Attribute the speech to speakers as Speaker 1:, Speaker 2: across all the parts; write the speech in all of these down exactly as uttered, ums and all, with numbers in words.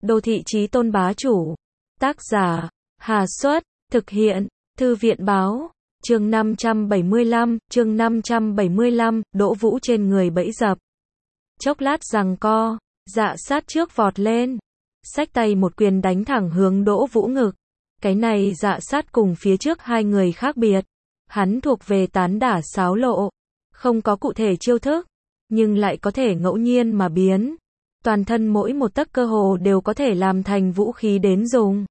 Speaker 1: Đô thị chí tôn bá chủ. Tác giả, Hà Xuất, thực hiện, Thư viện báo, chương năm trăm bảy mươi lăm, chương năm trăm bảy mươi lăm, Đỗ Vũ trên người bẫy dập. Chốc lát giằng co, Dạ Sát trước vọt lên, xách tay một quyền đánh thẳng hướng Đỗ Vũ ngực. Cái này Dạ Sát cùng phía trước hai người khác biệt. Hắn thuộc về tán đả xáo lộ, không có cụ thể chiêu thức, nhưng lại có thể ngẫu nhiên mà biến. Toàn thân mỗi một tấc cơ hồ đều có thể làm thành vũ khí đến dùng.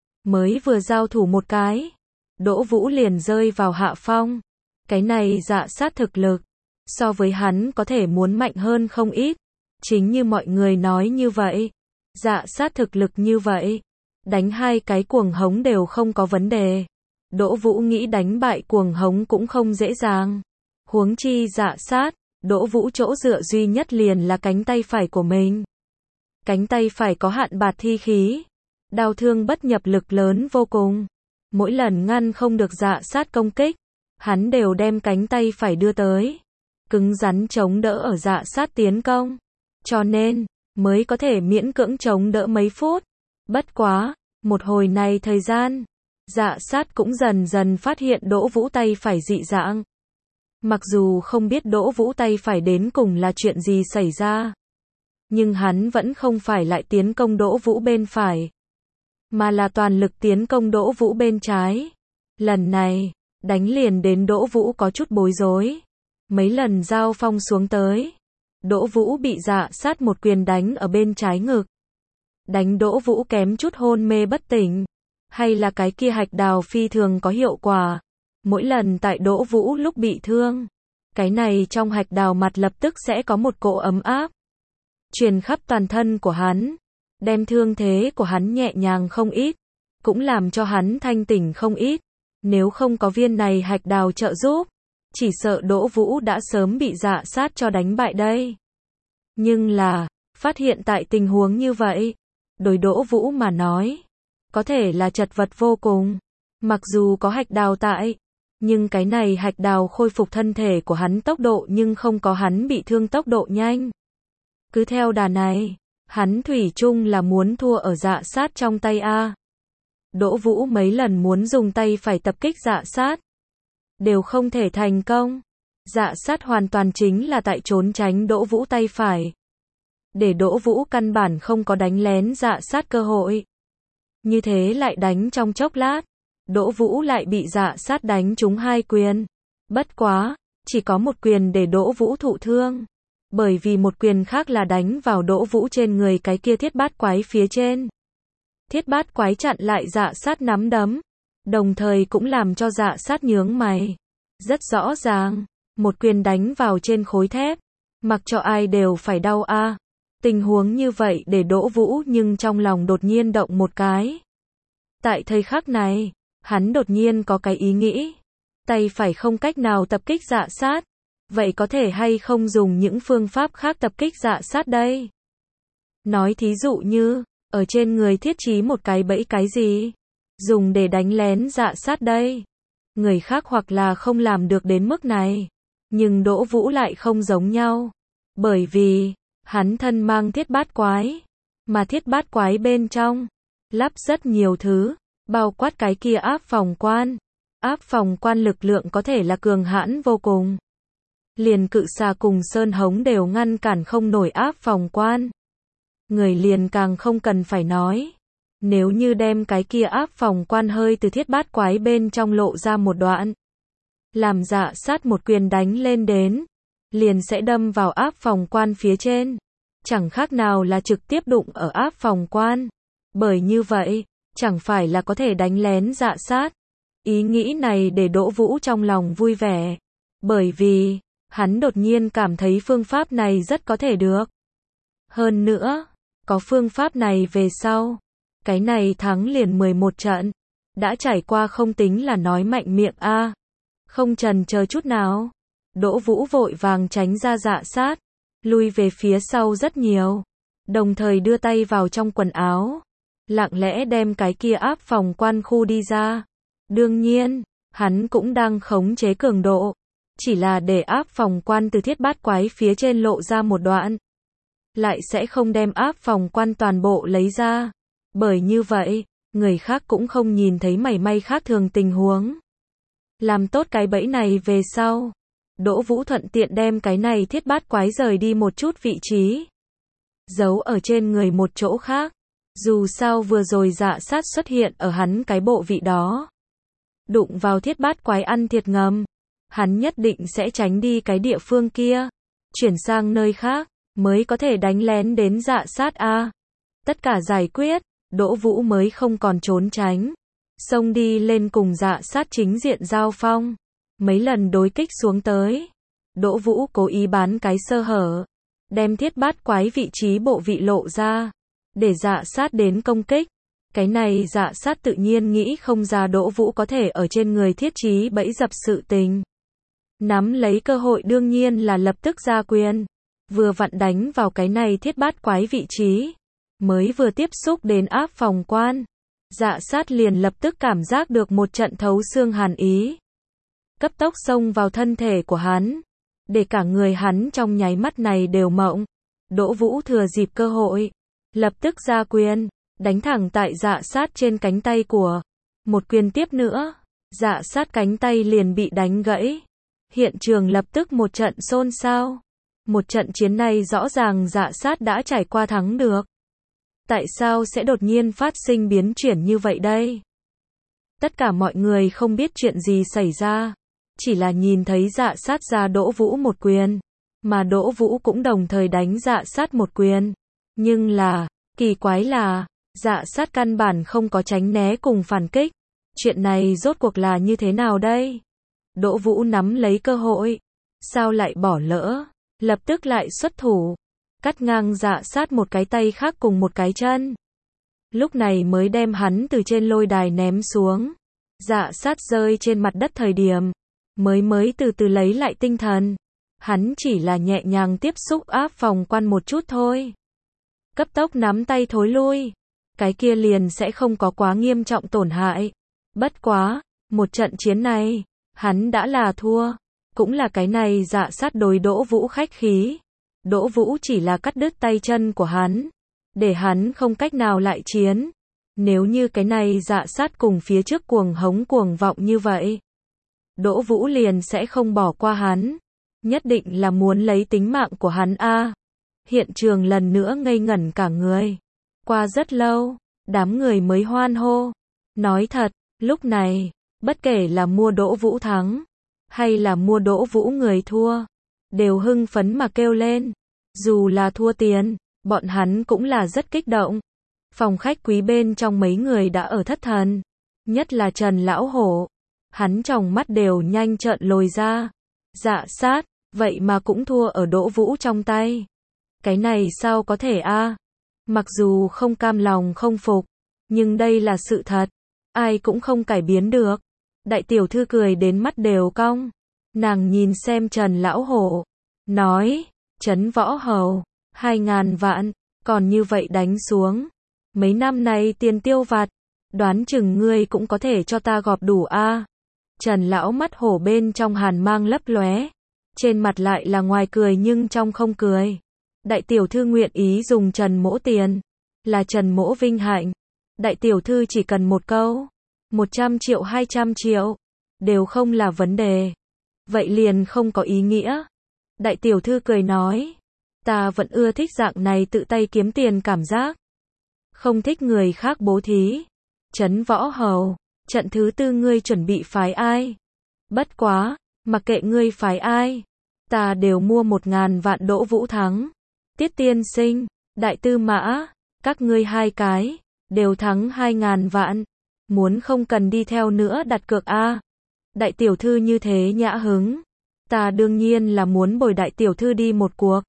Speaker 1: Mới vừa giao thủ một cái, Đỗ Vũ liền rơi vào hạ phong. Cái này Dạ Sát thực lực, so với hắn có thể muốn mạnh hơn không ít. Chính như mọi người nói như vậy, Dạ Sát thực lực như vậy, đánh hai cái cuồng hống đều không có vấn đề. Đỗ Vũ nghĩ đánh bại cuồng hống cũng không dễ dàng. Huống chi Dạ Sát, Đỗ Vũ chỗ dựa duy nhất liền là cánh tay phải của mình. Cánh tay phải có hạn bạt thi khí, đao thương bất nhập lực lớn vô cùng. Mỗi lần ngăn không được Dạ Sát công kích, hắn đều đem cánh tay phải đưa tới, cứng rắn chống đỡ ở Dạ Sát tiến công. Cho nên, mới có thể miễn cưỡng chống đỡ mấy phút. Bất quá, một hồi này thời gian, Dạ Sát cũng dần dần phát hiện Đỗ Vũ tay phải dị dạng. Mặc dù không biết Đỗ Vũ tay phải đến cùng là chuyện gì xảy ra, nhưng hắn vẫn không phải lại tiến công Đỗ Vũ bên phải, mà là toàn lực tiến công Đỗ Vũ bên trái. Lần này, đánh liền đến Đỗ Vũ có chút bối rối. Mấy lần giao phong xuống tới, Đỗ Vũ bị Dạ Sát một quyền đánh ở bên trái ngực. Đánh Đỗ Vũ kém chút hôn mê bất tỉnh. Hay là cái kia hạch đào phi thường có hiệu quả. Mỗi lần tại Đỗ Vũ lúc bị thương, cái này trong hạch đào mặt lập tức sẽ có một cỗ ấm áp truyền khắp toàn thân của hắn, đem thương thế của hắn nhẹ nhàng không ít, cũng làm cho hắn thanh tỉnh không ít. Nếu không có viên này hạch đào trợ giúp, chỉ sợ Đỗ Vũ đã sớm bị Dạ Sát cho đánh bại đây. Nhưng là, phát hiện tại tình huống như vậy, đối Đỗ Vũ mà nói, có thể là chật vật vô cùng. Mặc dù có hạch đào tại, nhưng cái này hạch đào khôi phục thân thể của hắn tốc độ nhưng không có hắn bị thương tốc độ nhanh. Cứ theo đà này, hắn thủy chung là muốn thua ở Dạ Sát trong tay a. Đỗ Vũ mấy lần muốn dùng tay phải tập kích Dạ Sát, đều không thể thành công. Dạ Sát hoàn toàn chính là tại trốn tránh Đỗ Vũ tay phải, để Đỗ Vũ căn bản không có đánh lén Dạ Sát cơ hội. Như thế lại đánh trong chốc lát, Đỗ Vũ lại bị Dạ Sát đánh trúng hai quyền. Bất quá, chỉ có một quyền để Đỗ Vũ thụ thương, bởi vì một quyền khác là đánh vào Đỗ Vũ trên người cái kia thiết bát quái phía trên. Thiết bát quái chặn lại Dạ Sát nắm đấm, đồng thời cũng làm cho Dạ Sát nhướng mày. Rất rõ ràng, một quyền đánh vào trên khối thép, mặc cho ai đều phải đau a. Tình huống như vậy để Đỗ Vũ nhưng trong lòng đột nhiên động một cái. Tại thời khắc này, hắn đột nhiên có cái ý nghĩ, tay phải không cách nào tập kích Dạ Sát, vậy có thể hay không dùng những phương pháp khác tập kích Dạ Sát đây? Nói thí dụ như, ở trên người thiết trí một cái bẫy cái gì, dùng để đánh lén Dạ Sát đây. Người khác hoặc là không làm được đến mức này, nhưng Đỗ Vũ lại không giống nhau, bởi vì hắn thân mang thiết bát quái, mà thiết bát quái bên trong lắp rất nhiều thứ, bao quát cái kia áp phòng quan. Áp phòng quan lực lượng có thể là cường hãn vô cùng. Liền cự xà cùng sơn hống đều ngăn cản không nổi áp phòng quan. Người liền càng không cần phải nói. Nếu như đem cái kia áp phòng quan hơi từ thiết bát quái bên trong lộ ra một đoạn, làm Dạ Sát một quyền đánh lên đến, liền sẽ đâm vào áp phòng quan phía trên. Chẳng khác nào là trực tiếp đụng ở áp phòng quan. Bởi như vậy, chẳng phải là có thể đánh lén Dạ Sát. Ý nghĩ này để Đỗ Vũ trong lòng vui vẻ. Bởi vì, hắn đột nhiên cảm thấy phương pháp này rất có thể được. Hơn nữa, có phương pháp này về sau, cái này thắng liền mười một trận. Đã trải qua không tính là nói mạnh miệng a. Không chần chờ chút nào, Đỗ Vũ vội vàng tránh ra Dạ Sát, lui về phía sau rất nhiều, đồng thời đưa tay vào trong quần áo, lặng lẽ đem cái kia áp phòng quan khu đi ra. Đương nhiên, hắn cũng đang khống chế cường độ, chỉ là để áp phòng quan từ thiết bát quái phía trên lộ ra một đoạn. lại sẽ không đem áp phòng quan toàn bộ lấy ra. Bởi như vậy, người khác cũng không nhìn thấy mảy may khác thường tình huống. Làm tốt cái bẫy này về sau, Đỗ Vũ thuận tiện đem cái này thiết bát quái rời đi một chút vị trí, giấu ở trên người một chỗ khác. Dù sao vừa rồi dạ sát xuất hiện ở hắn cái bộ vị đó, đụng vào thiết bát quái ăn thiệt ngầm, hắn nhất định sẽ tránh đi cái địa phương kia, chuyển sang nơi khác, mới có thể đánh lén đến dạ sát a. Tất cả giải quyết, Đỗ Vũ mới không còn trốn tránh, xông đi lên cùng dạ sát chính diện giao phong. Mấy lần đối kích xuống tới, Đỗ Vũ cố ý bán cái sơ hở, đem thiết bát quái vị trí bộ vị lộ ra, để dạ sát đến công kích. Cái này dạ sát tự nhiên nghĩ không ra Đỗ Vũ có thể ở trên người thiết trí bẫy dập sự tình. Nắm lấy cơ hội đương nhiên là lập tức ra quyền, vừa vặn đánh vào cái này thiết bát quái vị trí. Mới vừa tiếp xúc đến áp phòng quan, dạ sát liền lập tức cảm giác được một trận thấu xương hàn ý, cấp tốc xông vào thân thể của hắn, để cả người hắn trong nháy mắt này đều mộng. Đỗ Vũ thừa dịp cơ hội, lập tức ra quyền, đánh thẳng tại dạ sát trên cánh tay của. Một quyền tiếp nữa, dạ sát cánh tay liền bị đánh gãy. Hiện trường lập tức một trận xôn xao. Một trận chiến này rõ ràng dạ sát đã trải qua thắng được. Tại sao sẽ đột nhiên phát sinh biến chuyển như vậy đây? Tất cả mọi người không biết chuyện gì xảy ra, chỉ là nhìn thấy dạ sát ra Đỗ Vũ một quyền, mà Đỗ Vũ cũng đồng thời đánh dạ sát một quyền. Nhưng là, kỳ quái là, dạ sát căn bản không có tránh né cùng phản kích. Chuyện này rốt cuộc là như thế nào đây? Đỗ Vũ nắm lấy cơ hội, sao lại bỏ lỡ, lập tức lại xuất thủ, cắt ngang dạ sát một cái tay khác cùng một cái chân. Lúc này mới đem hắn từ trên lôi đài ném xuống. Dạ sát rơi trên mặt đất thời điểm, mới mới từ từ lấy lại tinh thần. Hắn chỉ là nhẹ nhàng tiếp xúc áp phòng quan một chút thôi. Cấp tốc nắm tay thối lui. Cái kia liền sẽ không có quá nghiêm trọng tổn hại. Bất quá, một trận chiến này, hắn đã là thua. Cũng là cái này dạ sát đối Đỗ Vũ khách khí. Đỗ Vũ chỉ là cắt đứt tay chân của hắn, để hắn không cách nào lại chiến. Nếu như cái này dạ sát cùng phía trước cuồng hống cuồng vọng như vậy, Đỗ Vũ liền sẽ không bỏ qua hắn. Nhất định là muốn lấy tính mạng của hắn a. Hiện trường lần nữa ngây ngẩn cả người. Qua rất lâu, đám người mới hoan hô. Nói thật, lúc này, bất kể là mua Đỗ Vũ thắng, hay là mua Đỗ Vũ người thua, đều hưng phấn mà kêu lên. Dù là thua tiền, bọn hắn cũng là rất kích động. Phòng khách quý bên trong mấy người đã ở thất thần. Nhất là Trần Lão Hổ. Hắn tròng mắt đều nhanh trợn lồi ra. Dạ sát, vậy mà cũng thua ở Đỗ Vũ trong tay. Cái này sao có thể a? Mặc dù không cam lòng không phục, nhưng đây là sự thật. Ai cũng không cải biến được. Đại tiểu thư cười đến mắt đều cong. Nàng nhìn xem Trần Lão Hổ, nói, Trấn Võ Hầu, hai ngàn vạn, còn như vậy đánh xuống. Mấy năm nay tiền tiêu vặt, đoán chừng ngươi cũng có thể cho ta gọp đủ a. Trần Lão mắt hổ bên trong hàn mang lấp lóe, trên mặt lại là ngoài cười nhưng trong không cười. Đại tiểu thư nguyện ý dùng Trần Mỗ tiền, là Trần Mỗ vinh hạnh. Đại tiểu thư chỉ cần một câu, một trăm triệu hai trăm triệu, đều không là vấn đề. Vậy liền không có ý nghĩa. Đại tiểu thư cười nói, ta vẫn ưa thích dạng này tự tay kiếm tiền cảm giác. Không thích người khác bố thí. Trấn Võ Hầu, trận thứ tư ngươi chuẩn bị phái ai? Bất quá, mặc kệ ngươi phái ai, ta đều mua một ngàn vạn Đỗ Vũ thắng. Tiết tiên sinh, Đại tư mã, các ngươi hai cái, đều thắng hai ngàn vạn. Muốn không cần đi theo nữa đặt cược a. Đại tiểu thư như thế nhã hứng. Ta đương nhiên là muốn bồi đại tiểu thư đi một cuộc.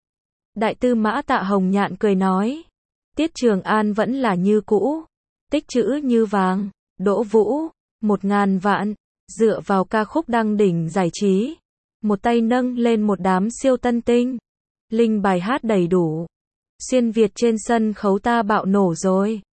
Speaker 1: Đại tư mã Tạ Hồng Nhạn cười nói. Tiết Trường An vẫn là như cũ. Tích trữ như vàng. Đỗ Vũ, một ngàn vạn. Dựa vào ca khúc đăng đỉnh giải trí. Một tay nâng lên một đám siêu tân tinh. Linh bài hát đầy đủ. Xuyên Việt trên sân khấu ta bạo nổ rồi.